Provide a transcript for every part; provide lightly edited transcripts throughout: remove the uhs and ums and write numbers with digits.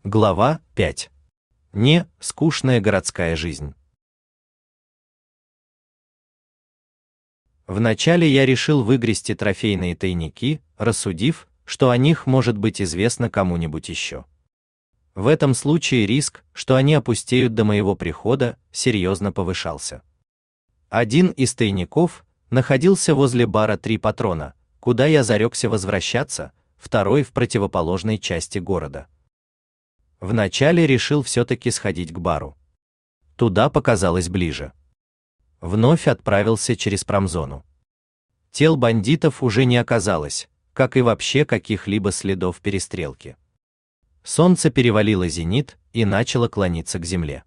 Глава 5. Скучная городская жизнь. Вначале я решил выгрести трофейные тайники, рассудив, что о них может быть известно кому-нибудь еще. В этом случае риск, что они опустеют до моего прихода, серьезно повышался. Один из тайников находился возле бара «Три патрона», куда я зарекся возвращаться, второй в противоположной части города. Вначале решил все-таки сходить к бару. Туда показалось ближе. Вновь отправился через промзону. Тел бандитов уже не оказалось, как и вообще каких-либо следов перестрелки. Солнце перевалило зенит и начало клониться к земле.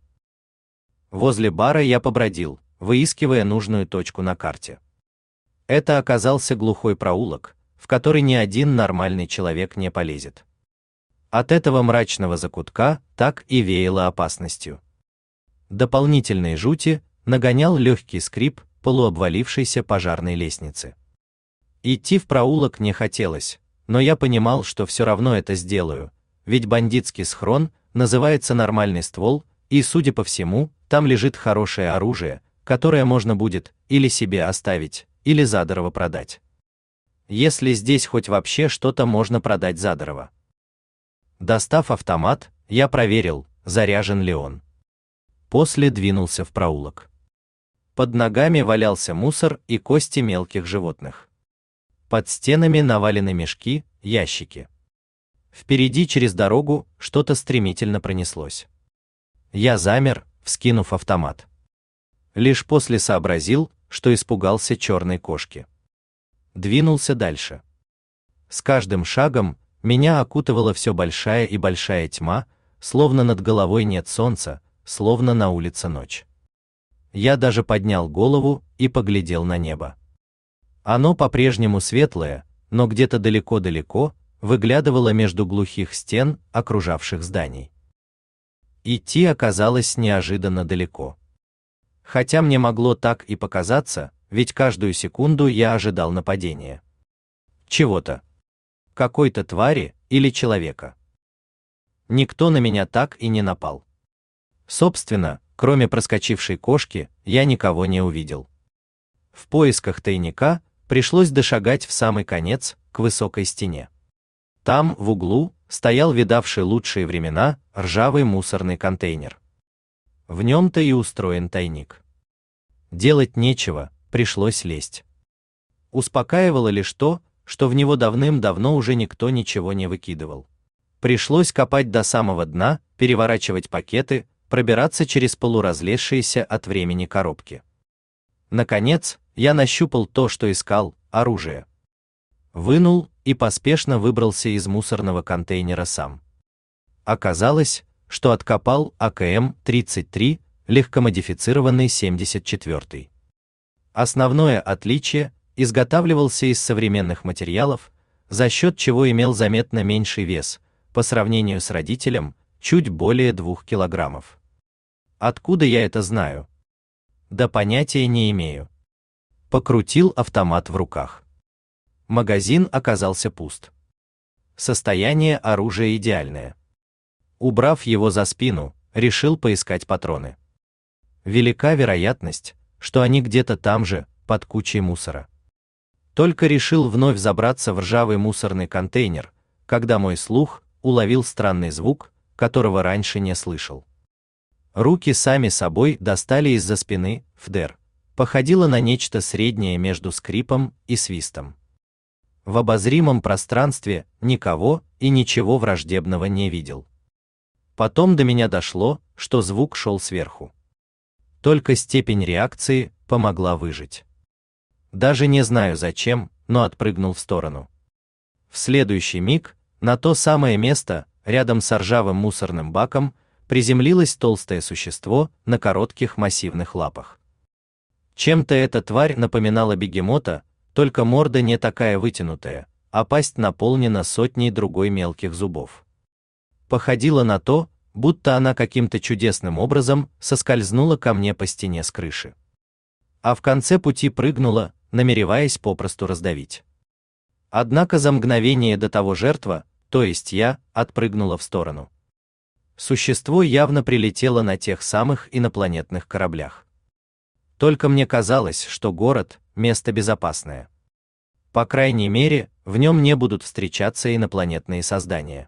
Возле бара я побродил, выискивая нужную точку на карте. Это оказался глухой проулок, в который ни один нормальный человек не полезет. От этого мрачного закутка так и веяло опасностью. Дополнительной жути нагонял легкий скрип полуобвалившейся пожарной лестницы. Идти в проулок не хотелось, но я понимал, что все равно это сделаю, ведь бандитский схрон называется «Нормальный ствол», и, судя по всему, там лежит хорошее оружие, которое можно будет или себе оставить, или задорого продать. Если здесь хоть вообще что-то можно продать задорого. Достав автомат, я проверил, заряжен ли он. После двинулся в проулок. Под ногами валялся мусор и кости мелких животных. Под стенами навалены мешки, ящики. Впереди через дорогу что-то стремительно пронеслось. Я замер, вскинув автомат. Лишь после сообразил, что испугался черной кошки. Двинулся дальше. С каждым шагом меня окутывала все большая и большая тьма, словно над головой нет солнца, словно на улице ночь. Я даже поднял голову и поглядел на небо. Оно по-прежнему светлое, но где-то далеко-далеко выглядывало между глухих стен, окружавших зданий. Идти оказалось неожиданно далеко. Хотя мне могло так и показаться, ведь каждую секунду я ожидал нападения. Чего-то. Какой-то твари или человека. Никто на меня так и не напал. Собственно, кроме проскочившей кошки, я никого не увидел. В поисках тайника пришлось дошагать в самый конец, к высокой стене. Там, в углу, стоял видавший лучшие времена ржавый мусорный контейнер. В нем-то и устроен тайник. Делать нечего, пришлось лезть. Успокаивало лишь то, что в него давным-давно уже никто ничего не выкидывал. Пришлось копать до самого дна, переворачивать пакеты, пробираться через полуразлезшиеся от времени коробки. Наконец, я нащупал то, что искал, оружие. Вынул и поспешно выбрался из мусорного контейнера сам. Оказалось, что откопал АКМ-33, легкомодифицированный 74-й. Основное отличие – изготавливался из современных материалов, за счет чего имел заметно меньший вес, по сравнению с родителем, чуть более 2 килограммов. Откуда я это знаю? Да понятия не имею. Покрутил автомат в руках. Магазин оказался пуст. Состояние оружия идеальное. Убрав его за спину, решил поискать патроны. Велика вероятность, что они где-то там же, под кучей мусора. Только решил вновь забраться в ржавый мусорный контейнер, когда мой слух уловил странный звук, которого раньше не слышал. Руки сами собой достали из-за спины ФДР. Походило на нечто среднее между скрипом и свистом. В обозримом пространстве никого и ничего враждебного не видел. Потом до меня дошло, что звук шел сверху. Только степень реакции помогла выжить. Даже не знаю зачем, но отпрыгнул в сторону. В следующий миг на то самое место, рядом с ржавым мусорным баком, приземлилось толстое существо на коротких массивных лапах. Чем-то эта тварь напоминала бегемота, только морда не такая вытянутая, а пасть наполнена сотней другой мелких зубов. Походило на то, будто она каким-то чудесным образом соскользнула ко мне по стене с крыши. А в конце пути прыгнула, намереваясь попросту раздавить. Однако за мгновение до того жертва, то есть я, отпрыгнула в сторону. Существо явно прилетело на тех самых инопланетных кораблях. Только мне казалось, что город – место безопасное. По крайней мере, в нем не будут встречаться инопланетные создания.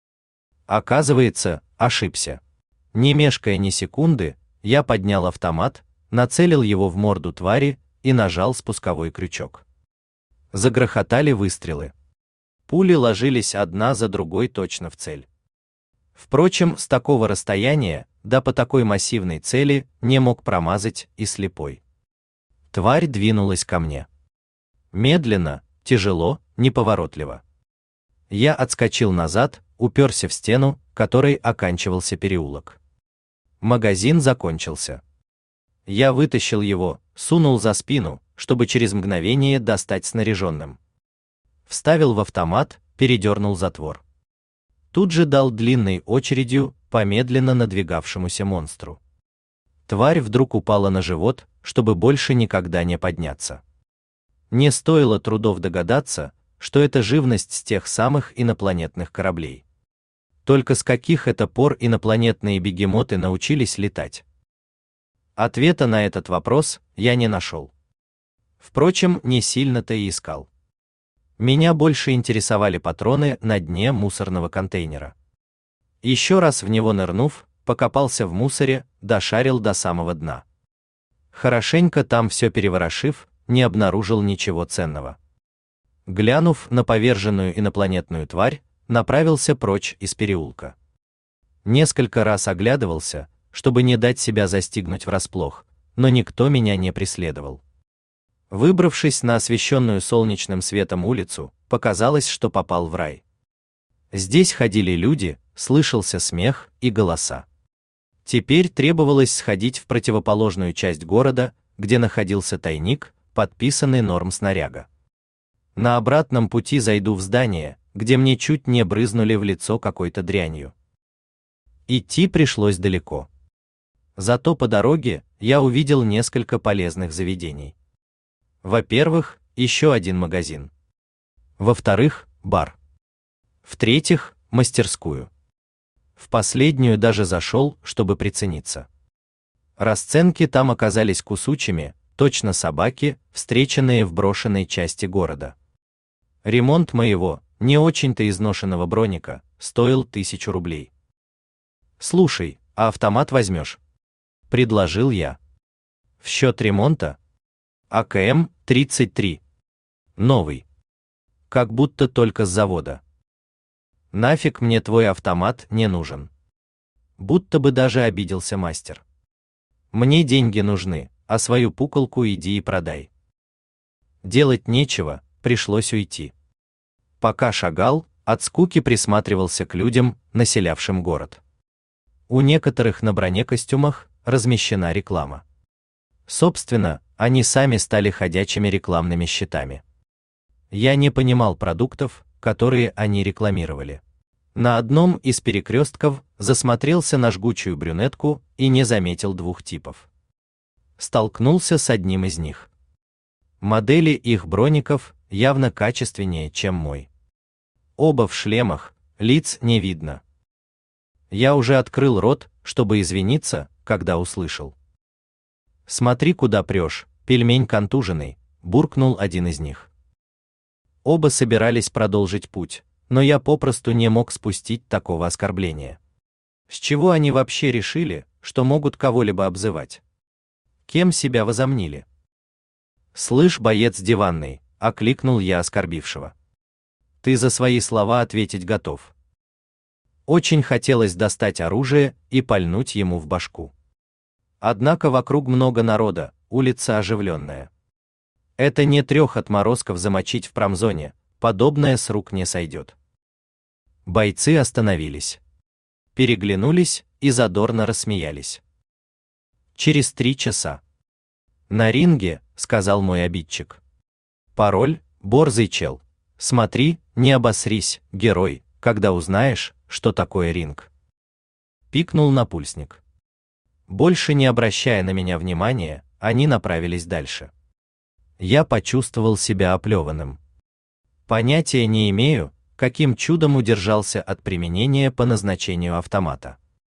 Оказывается, ошибся. Не мешкая ни секунды, я поднял автомат, нацелил его в морду твари и нажал спусковой крючок. Загрохотали выстрелы. Пули ложились одна за другой точно в цель. Впрочем, с такого расстояния, да по такой массивной цели, не мог промазать и слепой. Тварь двинулась ко мне. Медленно, тяжело, неповоротливо. Я отскочил назад, уперся в стену, которой оканчивался переулок. Магазин закончился. Я вытащил его, сунул за спину, чтобы через мгновение достать снаряженным. Вставил в автомат, передернул затвор. Тут же дал длинной очередью по медленно надвигавшемуся монстру. Тварь вдруг упала на живот, чтобы больше никогда не подняться. Не стоило трудов догадаться, что это живность с тех самых инопланетных кораблей. Только с каких это пор инопланетные бегемоты научились летать? Ответа на этот вопрос я не нашел. Впрочем, не сильно-то и искал. Меня больше интересовали патроны на дне мусорного контейнера. Еще раз в него нырнув, покопался в мусоре, дошарил до самого дна. Хорошенько там все переворошив, не обнаружил ничего ценного. Глянув на поверженную инопланетную тварь, направился прочь из переулка. Несколько раз оглядывался, чтобы не дать себя застигнуть врасплох, но никто меня не преследовал. Выбравшись на освещенную солнечным светом улицу, показалось, что попал в рай. Здесь ходили люди, слышался смех и голоса. Теперь требовалось сходить в противоположную часть города, где находился тайник, подписанный Нормснаряга. На обратном пути зайду в здание, где мне чуть не брызнули в лицо какой-то дрянью. Идти пришлось далеко. Зато по дороге я увидел несколько полезных заведений. Во-первых, еще один магазин. Во-вторых, бар. В-третьих, мастерскую. В последнюю даже зашел, чтобы прицениться. Расценки там оказались кусучими, точно собаки, встреченные в брошенной части города. Ремонт моего, не очень-то изношенного броника, стоил 1000 рублей. «Слушай, а автомат возьмешь?» – предложил я. «В счет ремонта?» АКМ-33. Новый. Как будто только с завода. Нафиг мне твой автомат не нужен. Будто бы даже обиделся мастер. Мне деньги нужны, а свою пуколку иди и продай. Делать нечего, пришлось уйти. Пока шагал, от скуки присматривался к людям, населявшим город. У некоторых на бронекостюмах размещена реклама. Собственно, они сами стали ходячими рекламными щитами. Я не понимал продуктов, которые они рекламировали. На одном из перекрестков засмотрелся на жгучую брюнетку и не заметил двух типов. Столкнулся с одним из них. Модели их броников явно качественнее, чем мой. Оба в шлемах, лиц не видно. Я уже открыл рот, чтобы извиниться, когда услышал: «Смотри, куда прешь, пельмень контуженный», — буркнул один из них. Оба собирались продолжить путь, но я попросту не мог спустить такого оскорбления. С чего они вообще решили, что могут кого-либо обзывать? Кем себя возомнили? «Слышь, боец диванный», — окликнул я оскорбившего. «Ты за свои слова ответить готов?» Очень хотелось достать оружие и пальнуть ему в башку. Однако вокруг много народа, улица оживленная. Это не 3 отморозков замочить в промзоне, подобное с рук не сойдет. Бойцы остановились. Переглянулись и задорно рассмеялись. Через 3 часа. «На ринге», — сказал мой обидчик. «Пароль — борзый чел. Смотри, не обосрись, герой, когда узнаешь, что такое ринг». Пикнул напульсник. Больше не обращая на меня внимания, они направились дальше. Я почувствовал себя оплеванным. Понятия не имею, каким чудом удержался от применения по назначению автомата.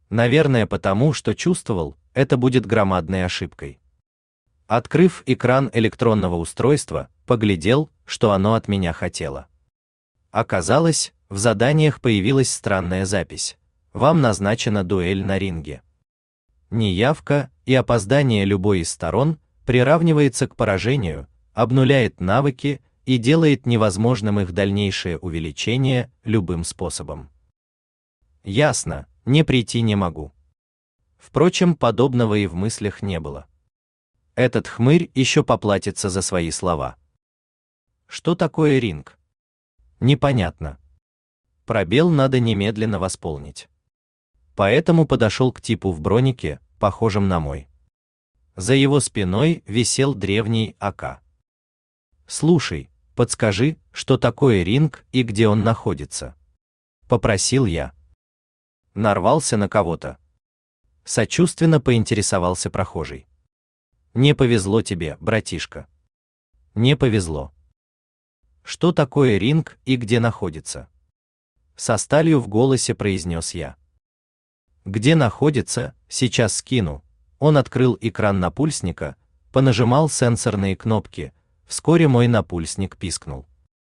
Наверное, потому, что чувствовал, это будет громадной ошибкой. Открыв экран электронного устройства, поглядел, что оно от меня хотело. Оказалось, в заданиях появилась странная запись. Вам назначена дуэль на ринге. Неявка и опоздание любой из сторон приравнивается к поражению, обнуляет навыки и делает невозможным их дальнейшее увеличение любым способом. Ясно, не прийти не могу. Впрочем, подобного и в мыслях не было. Этот хмырь еще поплатится за свои слова. Что такое ринг? Непонятно. Пробел надо немедленно восполнить. Поэтому подошел к типу в бронике, похожем на мой. За его спиной висел древний АК. «Слушай, подскажи, что такое ринг и где он находится?» — попросил я. Нарвался на кого-то. Сочувственно поинтересовался прохожий. «Не повезло тебе, братишка». «Не повезло. Что такое ринг и где находится?» Со сталью в голосе произнес я. «Где находится, сейчас скину». Он открыл экран напульсника, понажимал сенсорные кнопки, вскоре мой напульсник пискнул.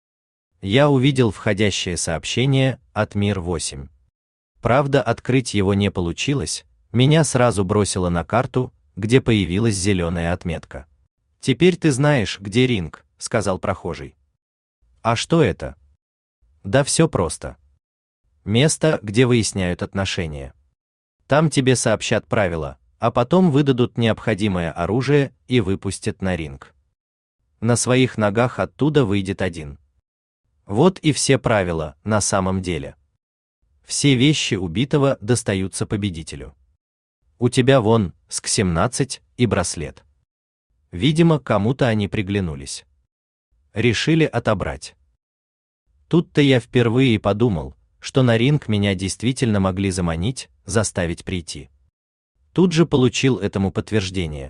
Я увидел входящее сообщение от Мир-8. Правда, открыть его не получилось, меня сразу бросило на карту, где появилась зеленая отметка. «Теперь ты знаешь, где ринг», — сказал прохожий. «А что это?» «Да все просто. Место, где выясняют отношения. Там тебе сообщат правила, а потом выдадут необходимое оружие и выпустят на ринг. На своих ногах оттуда выйдет один. Вот и все правила на самом деле. Все вещи убитого достаются победителю. У тебя вон СК-17 и браслет. Видимо, кому-то они приглянулись. Решили отобрать. Тут-то я впервые подумал, что на ринг меня действительно могли заманить, заставить прийти. Тут же получил этому подтверждение.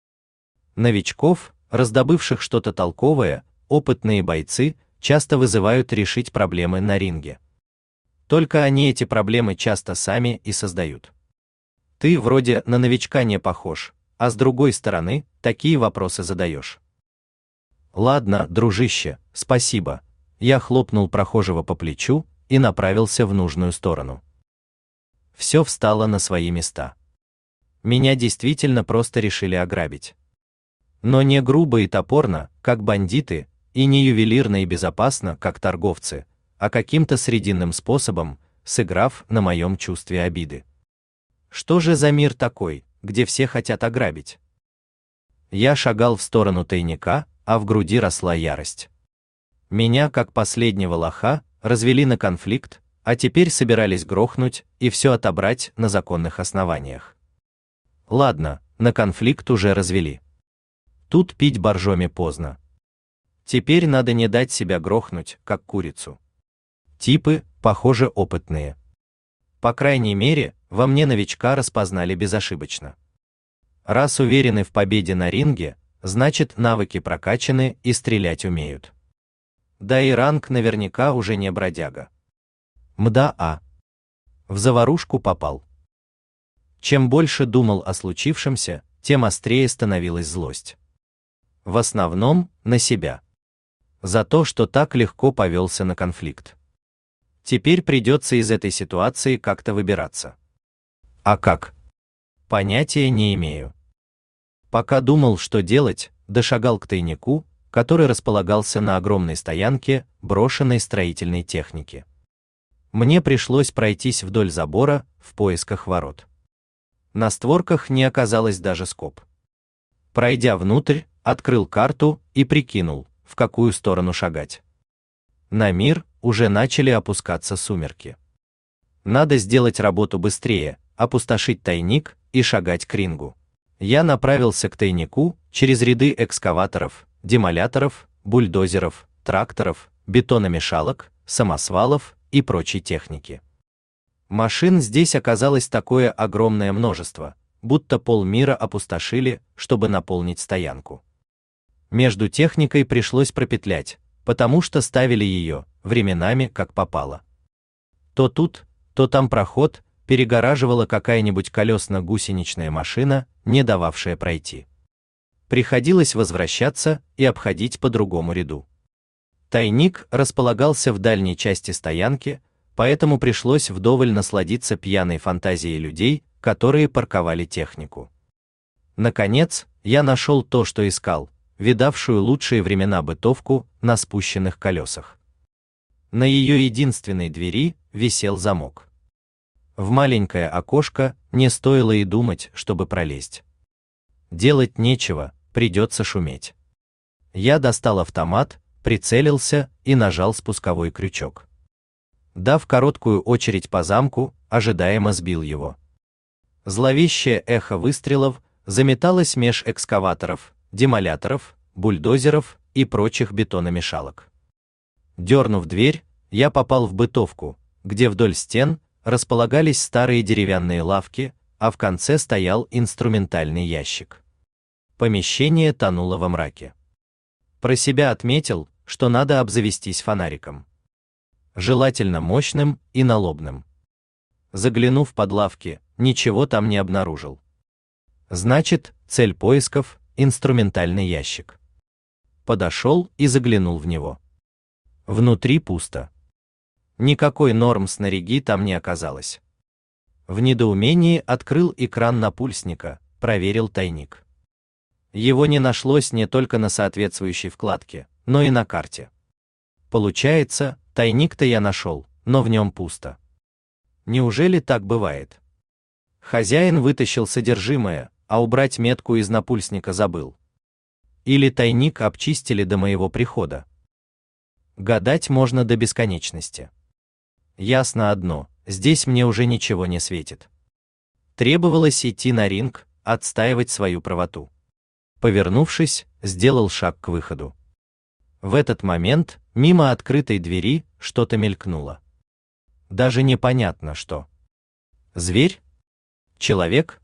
Новичков, раздобывших что-то толковое, опытные бойцы часто вызывают решить проблемы на ринге. Только они эти проблемы часто сами и создают. Ты вроде на новичка не похож, а с другой стороны, такие вопросы задаешь. Ладно, дружище, спасибо. Я хлопнул прохожего по плечу и направился в нужную сторону. Все встало на свои места. Меня действительно просто решили ограбить. Но не грубо и топорно, как бандиты, и не ювелирно и безопасно, как торговцы, а каким-то срединным способом, сыграв на моем чувстве обиды. Что же за мир такой, где все хотят ограбить? Я шагал в сторону тайника, а в груди росла ярость. Меня, как последнего лоха, развели на конфликт, а теперь собирались грохнуть и все отобрать на законных основаниях. Ладно, на конфликт уже развели. Тут пить боржоми поздно. Теперь надо не дать себя грохнуть, как курицу. Типы, похоже, опытные. По крайней мере, во мне новичка распознали безошибочно. Раз уверены в победе на ринге, значит, навыки прокачаны и стрелять умеют. Да и ранг наверняка уже не бродяга. Мда. В заварушку попал. Чем больше думал о случившемся, тем острее становилась злость. В основном на себя. За то, что так легко повелся на конфликт. Теперь придется из этой ситуации как-то выбираться. А как? Понятия не имею. Пока думал, что делать, дошагал к тайнику, который располагался на огромной стоянке брошенной строительной техники. Мне пришлось пройтись вдоль забора в поисках ворот. На створках не оказалось даже скоб. Пройдя внутрь, открыл карту и прикинул, в какую сторону шагать. На мир уже начали опускаться сумерки. Надо сделать работу быстрее, опустошить тайник и шагать к рингу. Я направился к тайнику через ряды экскаваторов, демоляторов, бульдозеров, тракторов, бетономешалок, самосвалов и прочей техники. Машин здесь оказалось такое огромное множество, будто полмира опустошили, чтобы наполнить стоянку. Между техникой пришлось пропетлять, потому что ставили ее, временами как попало. То тут, то там проход, перегораживала какая-нибудь колесно-гусеничная машина, не дававшая пройти. Приходилось возвращаться и обходить по другому ряду. Тайник располагался в дальней части стоянки, поэтому пришлось вдоволь насладиться пьяной фантазией людей, которые парковали технику. Наконец, я нашел то, что искал, видавшую лучшие времена бытовку на спущенных колесах. На ее единственной двери висел замок. В маленькое окошко не стоило и думать, чтобы пролезть. Делать нечего, придется шуметь. Я достал автомат, прицелился и нажал спусковой крючок. Дав короткую очередь по замку, ожидаемо сбил его. Зловещее эхо выстрелов заметалось меж экскаваторов, демоляторов, бульдозеров и прочих бетономешалок. Дернув дверь, я попал в бытовку, где вдоль стен располагались старые деревянные лавки, а в конце стоял инструментальный ящик. Помещение тонуло во мраке. Про себя отметил, что надо обзавестись фонариком. Желательно мощным и налобным. Заглянув под лавки, ничего там не обнаружил. Значит, цель поисков — инструментальный ящик. Подошел и заглянул в него. Внутри пусто. Никакой норм-снаряги там не оказалось. В недоумении открыл экран напульсника, проверил тайник. Его не нашлось не только на соответствующей вкладке, но и на карте. Получается, тайник-то я нашел, но в нем пусто. Неужели так бывает? Хозяин вытащил содержимое, а убрать метку из напульсника забыл. Или тайник обчистили до моего прихода. Гадать можно до бесконечности. Ясно одно, здесь мне уже ничего не светит. Требовалось идти на ринг, отстаивать свою правоту. Повернувшись, сделал шаг к выходу. В этот момент мимо открытой двери что-то мелькнуло. Даже непонятно что. Зверь? Человек?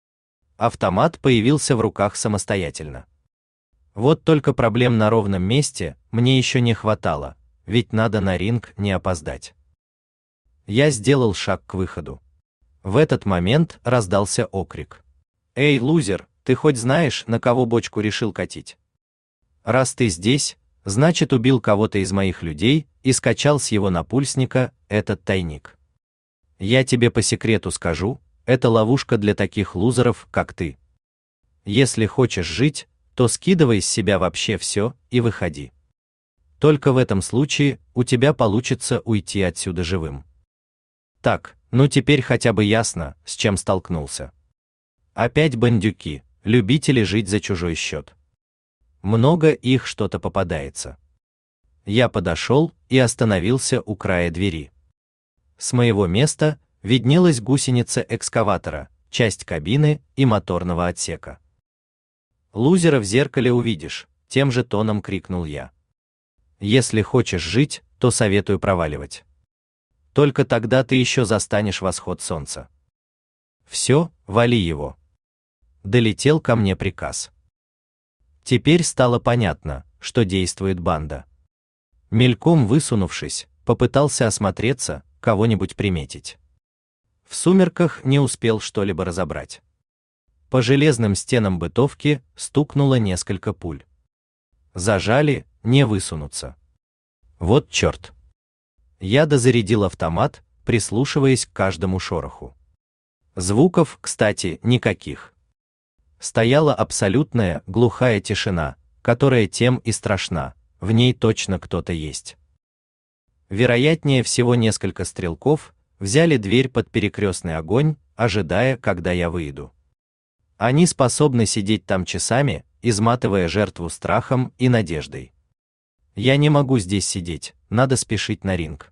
Автомат появился в руках самостоятельно. Вот только проблем на ровном месте мне еще не хватало, ведь надо на ринг не опоздать. Я сделал шаг к выходу. В этот момент раздался окрик. «Эй, лузер, ты хоть знаешь, на кого бочку решил катить? Раз ты здесь, значит, убил кого-то из моих людей и скачал с его напульсника этот тайник. Я тебе по секрету скажу, это ловушка для таких лузеров, как ты. Если хочешь жить, то скидывай с себя вообще все и выходи. Только в этом случае у тебя получится уйти отсюда живым». Так, ну теперь хотя бы ясно, с чем столкнулся. Опять бандюки, любители жить за чужой счет. Много их что-то попадается. Я подошел и остановился у края двери. С моего места виднелась гусеница экскаватора, часть кабины и моторного отсека. «Лузера в зеркале увидишь», — тем же тоном крикнул я. «Если хочешь жить, то советую проваливать. Только тогда ты еще застанешь восход солнца. Все, вали его». Долетел ко мне приказ. Теперь стало понятно, что действует банда. Мельком высунувшись, попытался осмотреться, кого-нибудь приметить. В сумерках не успел что-либо разобрать. По железным стенам бытовки стукнуло несколько пуль. Зажали, не высунуться. Вот черт. Я дозарядил автомат, прислушиваясь к каждому шороху. Звуков, кстати, никаких. Стояла абсолютная глухая тишина, которая тем и страшна, в ней точно кто-то есть. Вероятнее всего несколько стрелков взяли дверь под перекрестный огонь, ожидая, когда я выйду. Они способны сидеть там часами, изматывая жертву страхом и надеждой. Я не могу здесь сидеть, надо спешить на ринг.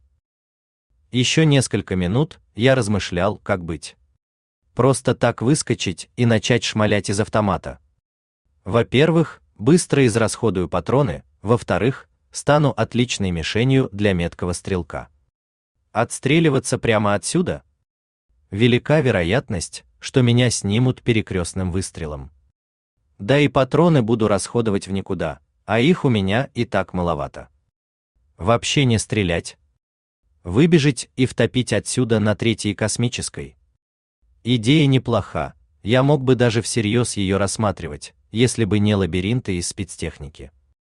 Еще несколько минут я размышлял, как быть. Просто так выскочить и начать шмалять из автомата. Во-первых, быстро израсходую патроны, во-вторых, стану отличной мишенью для меткого стрелка. Отстреливаться прямо отсюда? Велика вероятность, что меня снимут перекрестным выстрелом. Да и патроны буду расходовать в никуда, а их у меня и так маловато. Вообще не стрелять. Выбежать и втопить отсюда на 3-й космической, Идея неплоха, я мог бы даже всерьез ее рассматривать, если бы не лабиринты из спецтехники.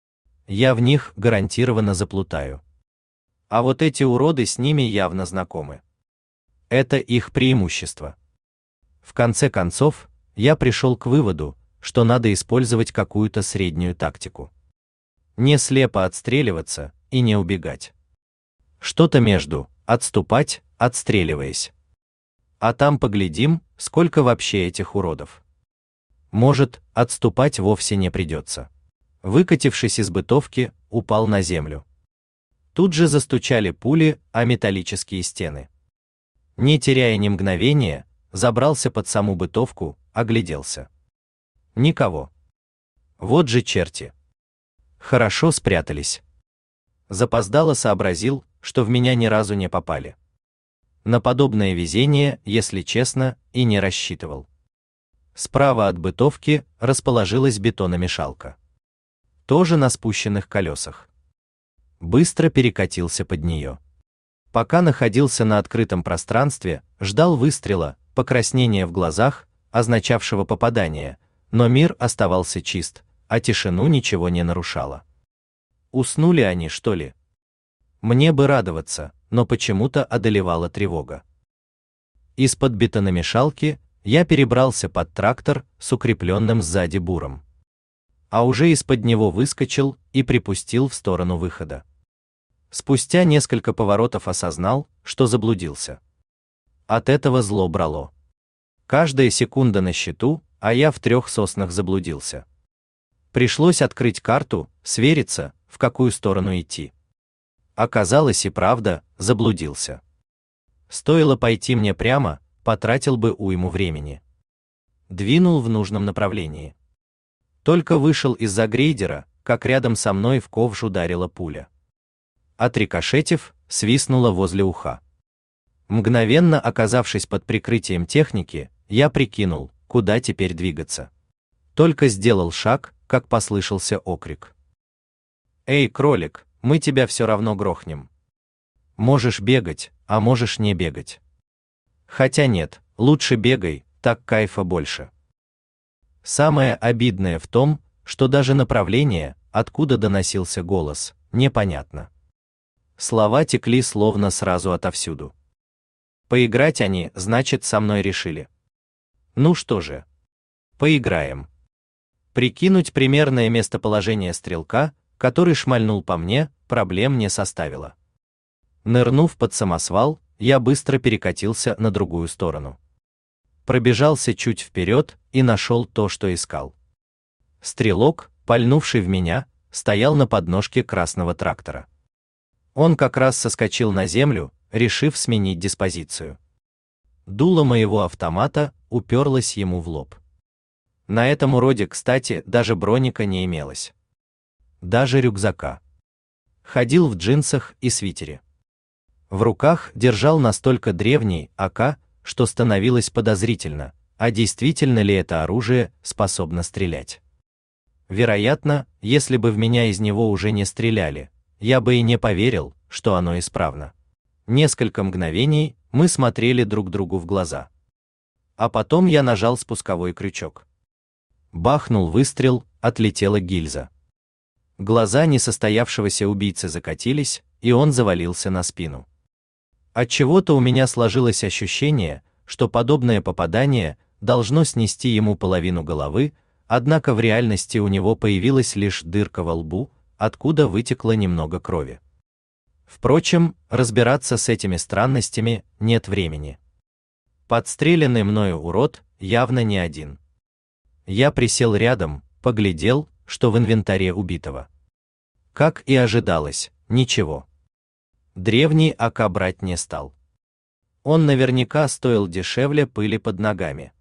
Я в них гарантированно заплутаю. А вот эти уроды с ними явно знакомы. Это их преимущество. В конце концов, я пришел к выводу, что надо использовать какую-то среднюю тактику. Не слепо отстреливаться и не убегать. Что-то между отступать, отстреливаясь. А там поглядим, сколько вообще этих уродов. Может, отступать вовсе не придется. Выкатившись из бытовки, упал на землю. Тут же застучали пули о металлические стены. Не теряя ни мгновения, забрался под саму бытовку, огляделся. Никого. Вот же черти. Хорошо спрятались. Запоздало сообразил, что в меня ни разу не попали. На подобное везение, если честно, и не рассчитывал. Справа от бытовки расположилась бетономешалка. Тоже на спущенных колесах. Быстро перекатился под нее. Пока находился на открытом пространстве, ждал выстрела, покраснения в глазах, означавшего попадание, но мир оставался чист, а тишину ничего не нарушало. Уснули они, что ли? Мне бы радоваться, но почему-то одолевала тревога. Из-под бетономешалки я перебрался под трактор с укрепленным сзади буром. А уже из-под него выскочил и припустил в сторону выхода. Спустя несколько поворотов осознал, что заблудился. От этого зло брало. Каждая секунда на счету, а я в 3 соснах заблудился. Пришлось открыть карту, свериться, в какую сторону идти. Оказалось и правда, заблудился. Стоило пойти мне прямо, потратил бы уйму времени. Двинул в нужном направлении. Только вышел из-за грейдера, как рядом со мной в ковш ударила пуля. Отрикошетив, свистнула возле уха. Мгновенно оказавшись под прикрытием техники, я прикинул, куда теперь двигаться. Только сделал шаг, как послышался окрик. «Эй, кролик, мы тебя все равно грохнем. Можешь бегать, а можешь не бегать. Хотя нет, лучше бегай, так кайфа больше». Самое обидное в том, что даже направление, откуда доносился голос, непонятно. Слова текли словно сразу отовсюду. Поиграть они, значит, со мной решили. Ну что же, поиграем. Прикинуть примерное местоположение стрелка, который шмальнул по мне, проблем не составило. Нырнув под самосвал, я быстро перекатился на другую сторону. Пробежался чуть вперед и нашел то, что искал. Стрелок, пальнувший в меня, стоял на подножке красного трактора. Он как раз соскочил на землю, решив сменить диспозицию. Дуло моего автомата уперлось ему в лоб. На этом уроде, кстати, даже броника не имелось. Даже рюкзака. Ходил в джинсах и свитере. В руках держал настолько древний АК, что становилось подозрительно, а действительно ли это оружие способно стрелять. Вероятно, если бы в меня из него уже не стреляли, я бы и не поверил, что оно исправно. Несколько мгновений мы смотрели друг другу в глаза. А потом я нажал спусковой крючок. Бахнул выстрел, отлетела гильза. Глаза несостоявшегося убийцы закатились, и он завалился на спину. Отчего-то у меня сложилось ощущение, что подобное попадание должно снести ему половину головы, однако в реальности у него появилась лишь дырка во лбу, откуда вытекло немного крови. Впрочем, разбираться с этими странностями нет времени. Подстреленный мною урод явно не один. Я присел рядом, поглядел, что в инвентаре убитого. Как и ожидалось, ничего. Древний АК брать не стал. Он наверняка стоил дешевле пыли под ногами.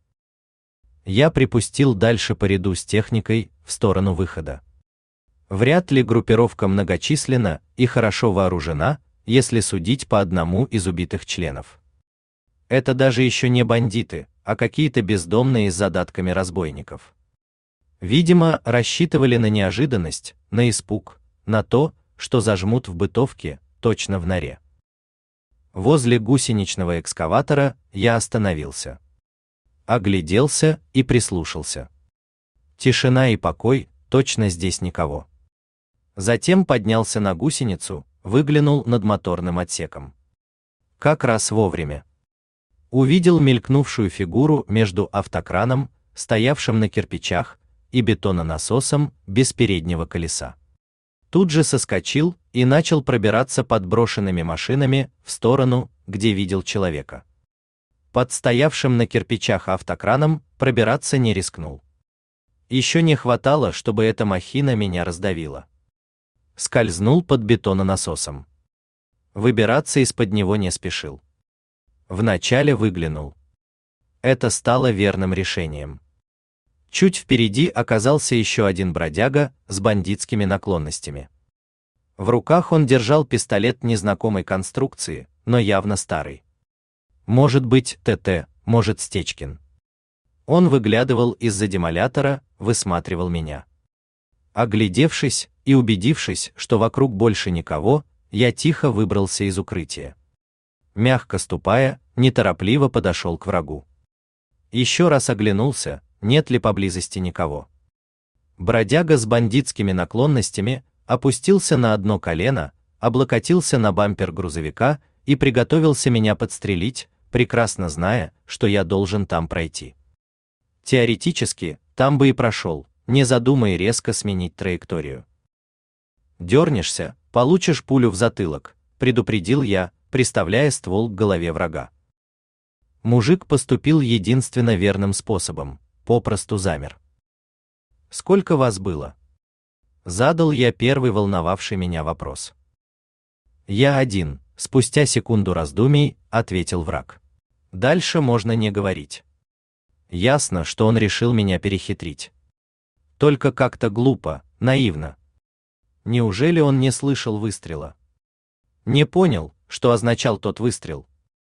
Я припустил дальше по ряду с техникой в сторону выхода. Вряд ли группировка многочисленна и хорошо вооружена, если судить по одному из убитых членов. Это даже еще не бандиты, а какие-то бездомные с задатками разбойников. Видимо, рассчитывали на неожиданность, на испуг, на то, что зажмут в бытовке, точно в норе. Возле гусеничного экскаватора я остановился. Огляделся и прислушался. Тишина и покой, точно здесь никого. Затем поднялся на гусеницу, выглянул над моторным отсеком. Как раз вовремя. Увидел мелькнувшую фигуру между автокраном, стоявшим на кирпичах, и бетононасосом без переднего колеса. Тут же соскочил и начал пробираться под брошенными машинами в сторону, где видел человека. Под стоявшим на кирпичах автокраном пробираться не рискнул. Еще не хватало, чтобы эта махина меня раздавила. Скользнул под бетононасосом. Выбираться из-под него не спешил. Вначале выглянул. Это стало верным решением. Чуть впереди оказался еще один бродяга с бандитскими наклонностями. В руках он держал пистолет незнакомой конструкции, но явно старый. Может быть, ТТ, может, Стечкин. Он выглядывал из-за демолятора, высматривал меня. Оглядевшись и убедившись, что вокруг больше никого, я тихо выбрался из укрытия. Мягко ступая, неторопливо подошел к врагу. Еще раз оглянулся, нет ли поблизости никого. Бродяга с бандитскими наклонностями опустился на одно колено, облокотился на бампер грузовика и приготовился меня подстрелить, прекрасно зная, что я должен там пройти. Теоретически, там бы и прошел, не задумай резко сменить траекторию. Дернешься, получишь пулю в затылок, предупредил я, приставляя ствол к голове врага. Мужик поступил единственно верным способом, попросту замер. «Сколько вас было?» Задал я первый волновавший меня вопрос. «Я один», — спустя секунду раздумий ответил враг. Дальше можно не говорить. Ясно, что он решил меня перехитрить. Только как-то глупо, наивно. Неужели он не слышал выстрела? Не понял, что означал тот выстрел?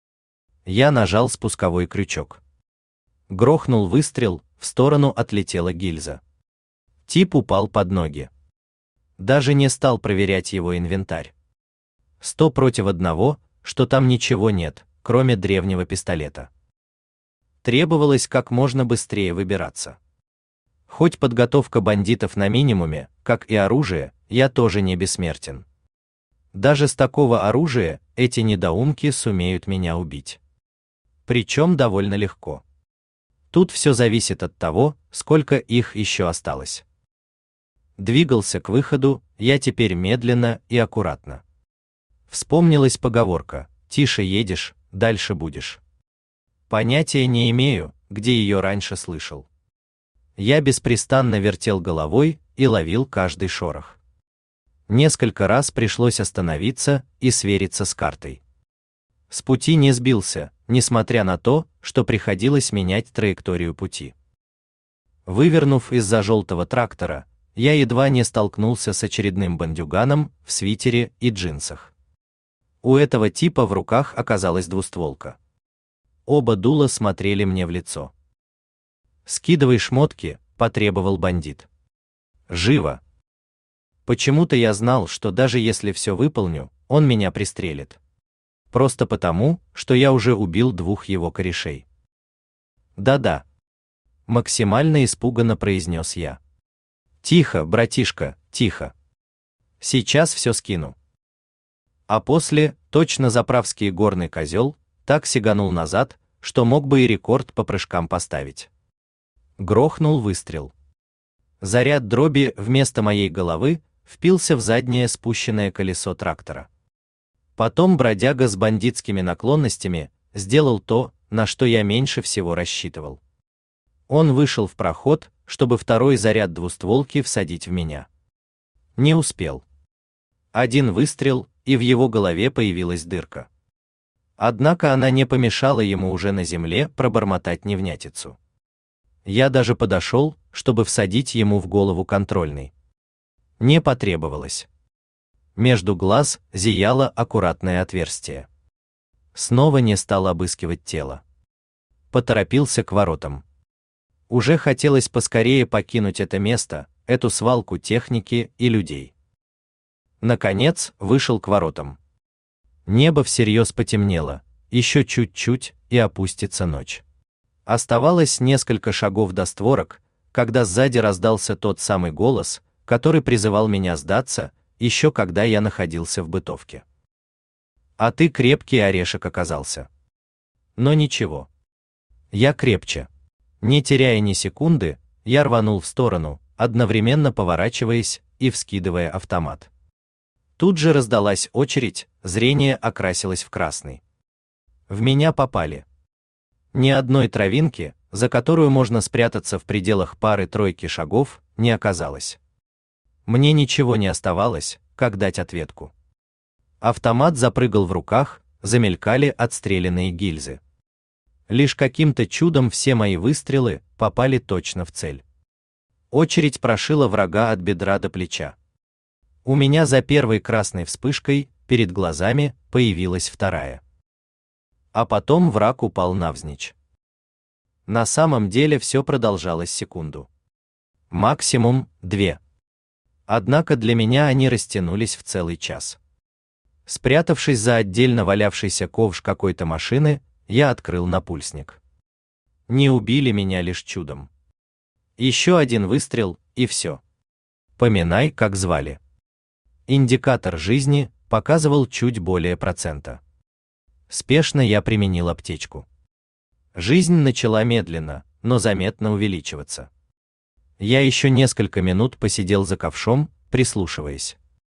Я нажал спусковой крючок. Грохнул выстрел, в сторону отлетела гильза. Тип упал под ноги. Даже не стал проверять его инвентарь. 100 против 1, что там ничего нет, кроме древнего пистолета. Требовалось как можно быстрее выбираться. Хоть подготовка бандитов на минимуме, как и оружие, я тоже не бессмертен. Даже с такого оружия эти недоумки сумеют меня убить. Причем довольно легко. Тут все зависит от того, сколько их еще осталось. Двигался к выходу, я теперь медленно и аккуратно. Вспомнилась поговорка: «Тише едешь, дальше будешь». Понятия не имею, где ее раньше слышал. Я беспрестанно вертел головой и ловил каждый шорох. Несколько раз пришлось остановиться и свериться с картой. С пути не сбился, несмотря на то, что приходилось менять траекторию пути. Вывернув из-за желтого трактора, я едва не столкнулся с очередным бандюганом в свитере и джинсах. У этого типа в руках оказалась двустволка. Оба дула смотрели мне в лицо. «Скидывай шмотки», — потребовал бандит. «Живо!» Почему-то я знал, что даже если все выполню, он меня пристрелит. Просто потому, что я уже убил 2 его корешей. «Да-да», — максимально испуганно произнес я. «Тихо, братишка, тихо. Сейчас все скину». А после, точно заправский горный козел, так сиганул назад, что мог бы и рекорд по прыжкам поставить. Грохнул выстрел. Заряд дроби вместо моей головы впился в заднее спущенное колесо трактора. Потом бродяга с бандитскими наклонностями сделал то, на что я меньше всего рассчитывал. Он вышел в проход, чтобы второй заряд двустволки всадить в меня. Не успел. Один выстрел, и в его голове появилась дырка. Однако она не помешала ему уже на земле пробормотать невнятицу. Я даже подошел, чтобы всадить ему в голову контрольный. Не потребовалось. Между глаз зияло аккуратное отверстие. Снова не стал обыскивать тело. Поторопился к воротам. Уже хотелось поскорее покинуть это место, эту свалку техники и людей. Наконец, вышел к воротам. Небо всерьез потемнело, еще чуть-чуть, и опустится ночь. Оставалось несколько шагов до створок, когда сзади раздался тот самый голос, который призывал меня сдаться, еще когда я находился в бытовке. А ты крепкий орешек оказался. Но ничего. Я крепче. Не теряя ни секунды, я рванул в сторону, одновременно поворачиваясь и вскидывая автомат. Тут же раздалась очередь, зрение окрасилось в красный. В меня попали. Ни одной травинки, за которую можно спрятаться в пределах пары-тройки шагов, не оказалось. Мне ничего не оставалось, как дать ответку. Автомат запрыгал в руках, замелькали отстрелянные гильзы. Лишь каким-то чудом все мои выстрелы попали точно в цель. Очередь прошила врага от бедра до плеча. У меня за первой красной вспышкой перед глазами появилась вторая. А потом враг упал навзничь. На самом деле все продолжалось секунду. Максимум 2. Однако для меня они растянулись в целый час. Спрятавшись за отдельно валявшийся ковш какой-то машины, я открыл напульсник. Не убили меня лишь чудом. Еще один выстрел, и все. Поминай, как звали. Индикатор жизни показывал чуть более процента. Спешно я применил аптечку. Жизнь начала медленно, но заметно увеличиваться. Я еще несколько минут посидел за ковшом, прислушиваясь.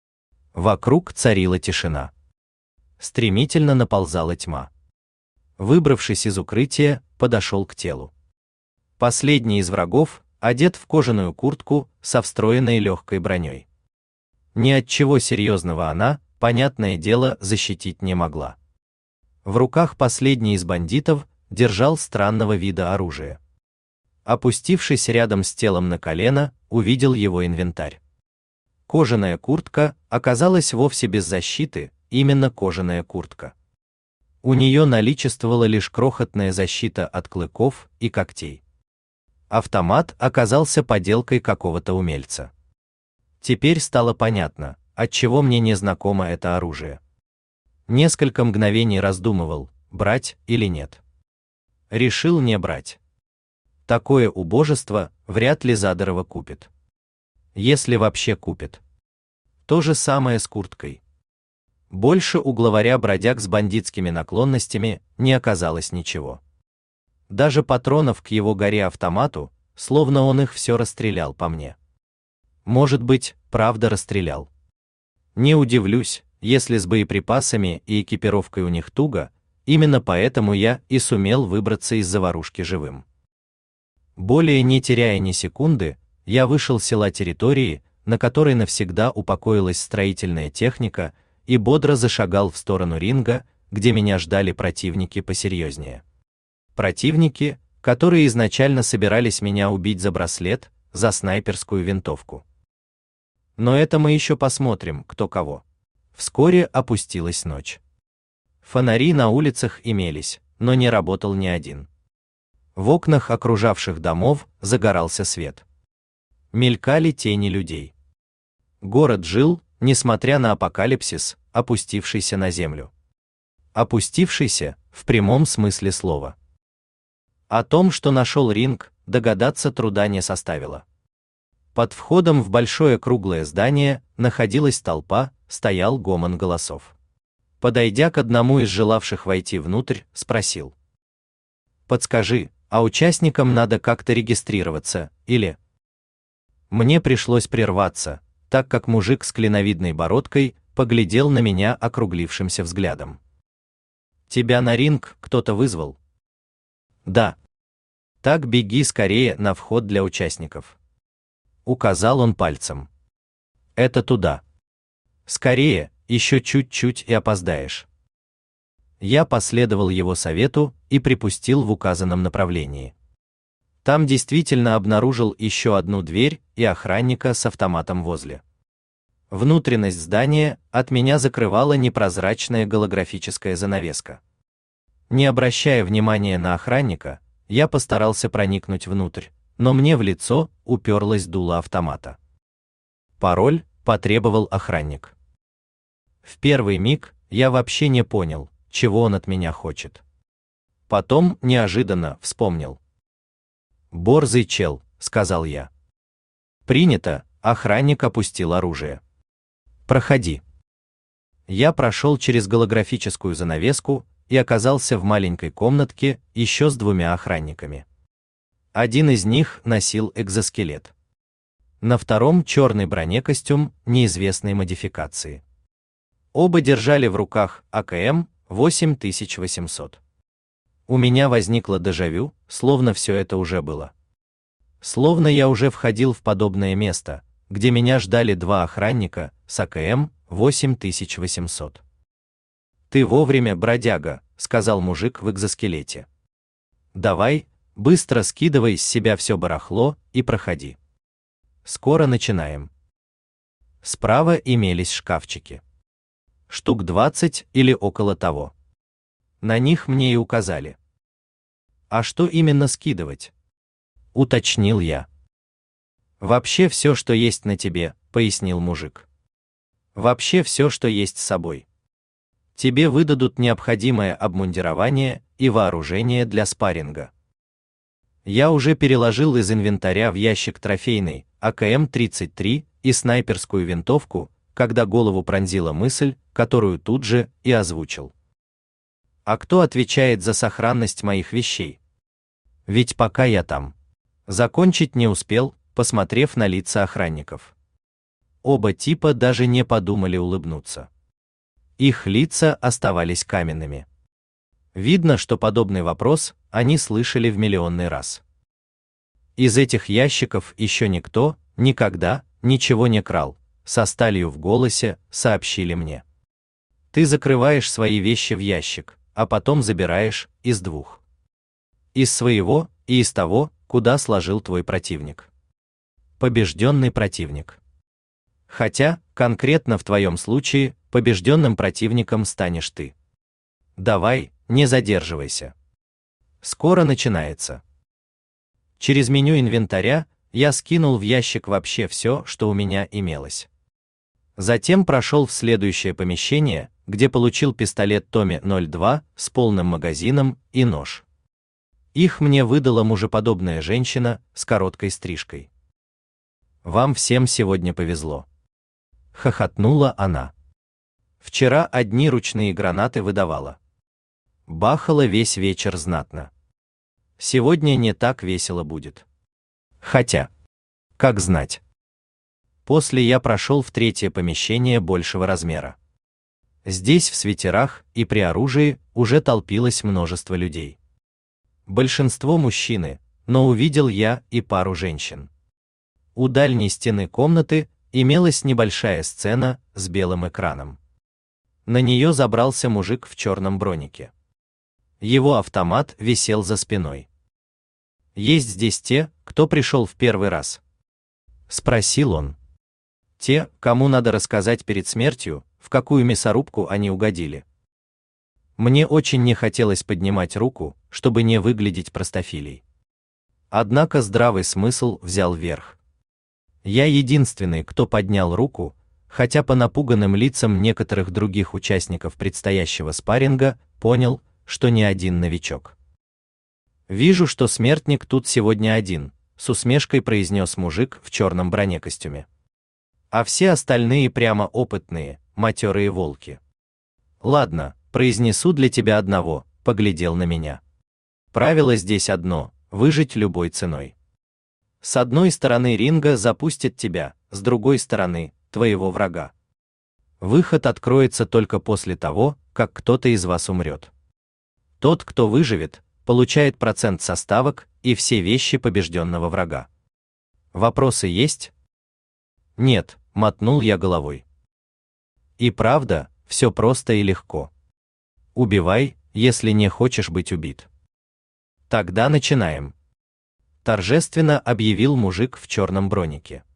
Вокруг царила тишина. Стремительно наползала тьма. Выбравшись из укрытия, подошел к телу. Последний из врагов одет в кожаную куртку со встроенной легкой броней. Ни от чего серьезного она, понятное дело, защитить не могла. В руках последний из бандитов держал странного вида оружие. Опустившись рядом с телом на колено, увидел его инвентарь. Кожаная куртка оказалась вовсе без защиты, именно кожаная куртка. У нее наличествовала лишь крохотная защита от клыков и когтей. Автомат оказался поделкой какого-то умельца. Теперь стало понятно, отчего мне не знакомо это оружие. Несколько мгновений раздумывал, брать или нет. Решил не брать. Такое убожество вряд ли Задорова купит. Если вообще купит. То же самое с курткой. Больше у главаря-бродяг с бандитскими наклонностями не оказалось ничего. Даже патронов к его горе-автомату, словно он их все расстрелял по мне. Может быть, правда расстрелял. Не удивлюсь, если с боеприпасами и экипировкой у них туго, именно поэтому я и сумел выбраться из заварушки живым. Более не теряя ни секунды, я вышел с села территории, на которой навсегда упокоилась строительная техника, и бодро зашагал в сторону ринга, где меня ждали противники посерьезнее. Противники, которые изначально собирались меня убить за браслет, за снайперскую винтовку. Но это мы еще посмотрим, кто кого. Вскоре опустилась ночь. Фонари на улицах имелись, но не работал ни один. В окнах окружавших домов загорался свет. Мелькали тени людей. Город жил, несмотря на апокалипсис, опустившийся на землю. Опустившийся в прямом смысле слова. О том, что нашел ринг, догадаться труда не составило. Под входом в большое круглое здание находилась толпа, стоял гомон голосов. Подойдя к одному из желавших войти внутрь, спросил: «Подскажи, а участникам надо как-то регистрироваться, или...» Мне пришлось прерваться, так как мужик с клиновидной бородкой поглядел на меня округлившимся взглядом. «Тебя на ринг кто-то вызвал?» «Да». «Так беги скорее на вход для участников». Указал он пальцем. «Это туда. Скорее, еще чуть-чуть и опоздаешь». Я последовал его совету и припустил в указанном направлении. Там действительно обнаружил еще одну дверь и охранника с автоматом возле. Внутренность здания от меня закрывала непрозрачная голографическая занавеска. Не обращая внимания на охранника, я постарался проникнуть внутрь, но мне в лицо уперлось дуло автомата. «Пароль», — потребовал охранник. В первый миг я вообще не понял, чего он от меня хочет. Потом неожиданно вспомнил. Борзый чел, сказал я. Принято, охранник опустил оружие. Проходи. Я прошел через голографическую занавеску и оказался в маленькой комнатке еще с двумя охранниками. Один из них носил экзоскелет. На втором черный бронекостюм неизвестной модификации. Оба держали в руках АКМ 8800. У меня возникло дежавю, словно все это уже было. Словно я уже входил в подобное место, где меня ждали два охранника с АКМ 8800. «Ты вовремя, бродяга», — сказал мужик в экзоскелете. «Давай, быстро скидывай с себя все барахло и проходи. Скоро начинаем». Справа имелись шкафчики. Штук 20 или около того. На них мне и указали. «А что именно скидывать?» — уточнил я. «Вообще все, что есть на тебе», — пояснил мужик. «Вообще все, что есть с собой. Тебе выдадут необходимое обмундирование и вооружение для спарринга». Я уже переложил из инвентаря в ящик трофейный АКМ-33 и снайперскую винтовку, когда голову пронзила мысль, которую тут же и озвучил. А кто отвечает за сохранность моих вещей? Ведь пока я там. Закончить не успел, посмотрев на лица охранников. Оба типа даже не подумали улыбнуться. Их лица оставались каменными. Видно, что подобный вопрос они слышали в миллионный раз. Из этих ящиков еще никто никогда ничего не крал, со сталью в голосе сообщили мне. Ты закрываешь свои вещи в ящик, а потом забираешь из двух. Из своего и из того, куда сложил твой противник. Побежденный противник. Хотя, конкретно в твоем случае, побежденным противником станешь ты. Давай, не задерживайся. Скоро начинается. Через меню инвентаря я скинул в ящик вообще все, что у меня имелось. Затем прошел в следующее помещение, где получил пистолет Томми 02 с полным магазином и нож. Их мне выдала мужеподобная женщина с короткой стрижкой. «Вам всем сегодня повезло», — хохотнула она. «Вчера одни ручные гранаты выдавала. Бахала весь вечер знатно. Сегодня не так весело будет. Хотя, как знать». После я прошел в третье помещение большего размера. Здесь в свитерах и при оружии уже толпилось множество людей. Большинство мужчины, но увидел я и пару женщин. У дальней стены комнаты имелась небольшая сцена с белым экраном. На нее забрался мужик в черном бронике. Его автомат висел за спиной. «Есть здесь те, кто пришел в первый раз?» — спросил он. «Те, кому надо рассказать перед смертью, в какую мясорубку они угодили». Мне очень не хотелось поднимать руку, чтобы не выглядеть простофилей. Однако здравый смысл взял верх. Я единственный, кто поднял руку, хотя по напуганным лицам некоторых других участников предстоящего спарринга понял, что не один новичок. «Вижу, что смертник тут сегодня один», — с усмешкой произнес мужик в черном бронекостюме. «А все остальные прямо опытные, матерые волки. Ладно, произнесу для тебя одного», — поглядел на меня. «Правило здесь одно — выжить любой ценой. С одной стороны ринга запустят тебя, с другой стороны — твоего врага. Выход откроется только после того, как кто-то из вас умрет. Тот, кто выживет, получает процент со ставок и все вещи побежденного врага. Вопросы есть?» «Нет», — мотнул я головой. И правда, все просто и легко. Убивай, если не хочешь быть убит. Тогда начинаем. Торжественно объявил мужик в черном бронике.